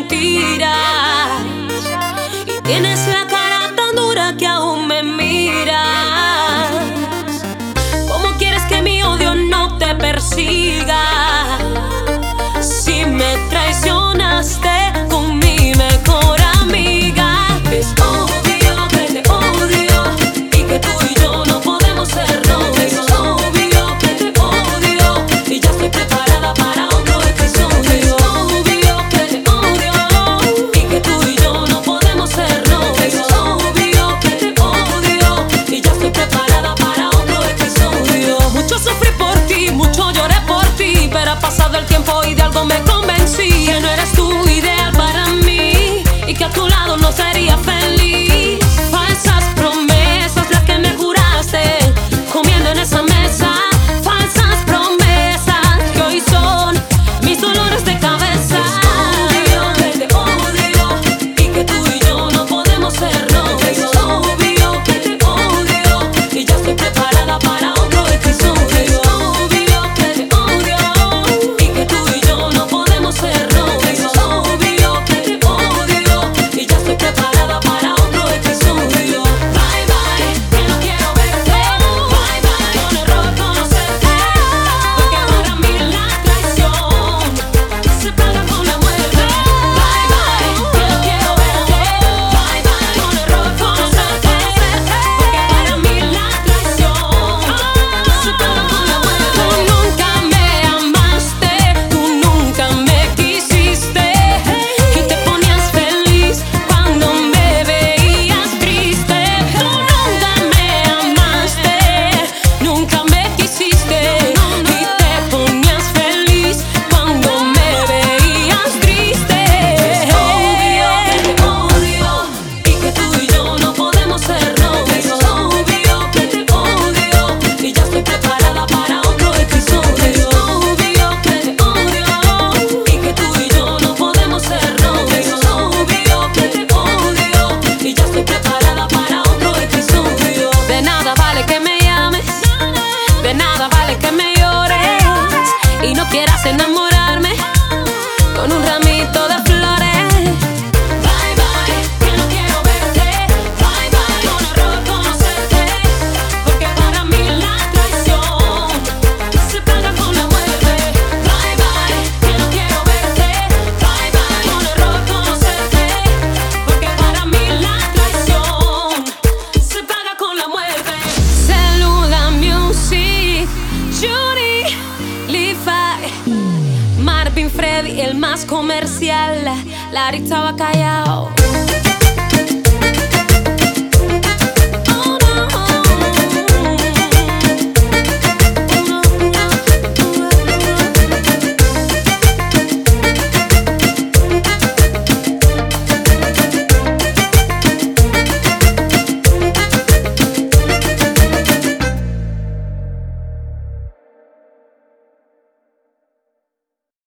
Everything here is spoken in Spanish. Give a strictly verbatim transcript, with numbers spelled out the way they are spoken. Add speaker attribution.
Speaker 1: mentiras. Y tienes la cara tan dura que aún me miras. ¿Cómo quieres que mi odio no te persiga? Si me traicionaste con mi mejor amiga. Es obvio que te odio y que tú y yo no podemos ser novios. Es obvio que te odio y ya estoy preparada para otro episodio. Es obvio que te odio y que tú y yo no podemos ser novios. Es obvio que te odio y ya estoy preparada para otro episodio. Mucho sufrí por ti, mucho lloré por ti, pero ha pasado el tiempo y de algo me convencí. Que no eres tú ideal para mí y que a tu lado no sería feliz. Falsas promesas las que me juraste comiendo en esa mesa. Falsas promesas que hoy son mis dolores de cabeza. Es obvio que te odio y que tú y yo no podemos ser novios. Es obvio que te odio y ya estoy preparada para otro episodio. Es obvio que te odio y que tú y yo no podemos ser novios. Es obvio que te odio y ya estoy preparada para otro episodio. Bye bye, que no quiero verte. Bye bye, un error conocerte. Porque para mí la traición se paga con la muerte. Bye bye, que no quiero verte. Bye bye, un error conocerte. Porque para mí la traición se paga con la muerte. Tú nunca me amaste, tú nunca me quisiste y te ponías feliz cuando me veías triste. Tú nunca me amaste, nunca me quisiste y te ponías feliz cuando me veías triste. Es obvio que te odio y que tú y yo no podemos ser novios. Es obvio que te odio y ya estoy preparada para otro episodio. Es obvio que te odio y que tú y yo no podemos ser novios. Es obvio que te odio y ya estoy preparada para otro episodio. De nada vale que me llames, de nada vale que me llores y no quieras enamorarme con un ramito de flores. Bye bye, que no quiero verte. Bye bye, un error conocerte. Porque para mí la traición se paga con la muerte. Bye bye, que no quiero verte. Bye bye, un error conocerte. Porque para mí la traición se paga con la muerte. Cellular Music, Judy, Levi, Marvin, Freddy, el más comercial. Larry estaba callado.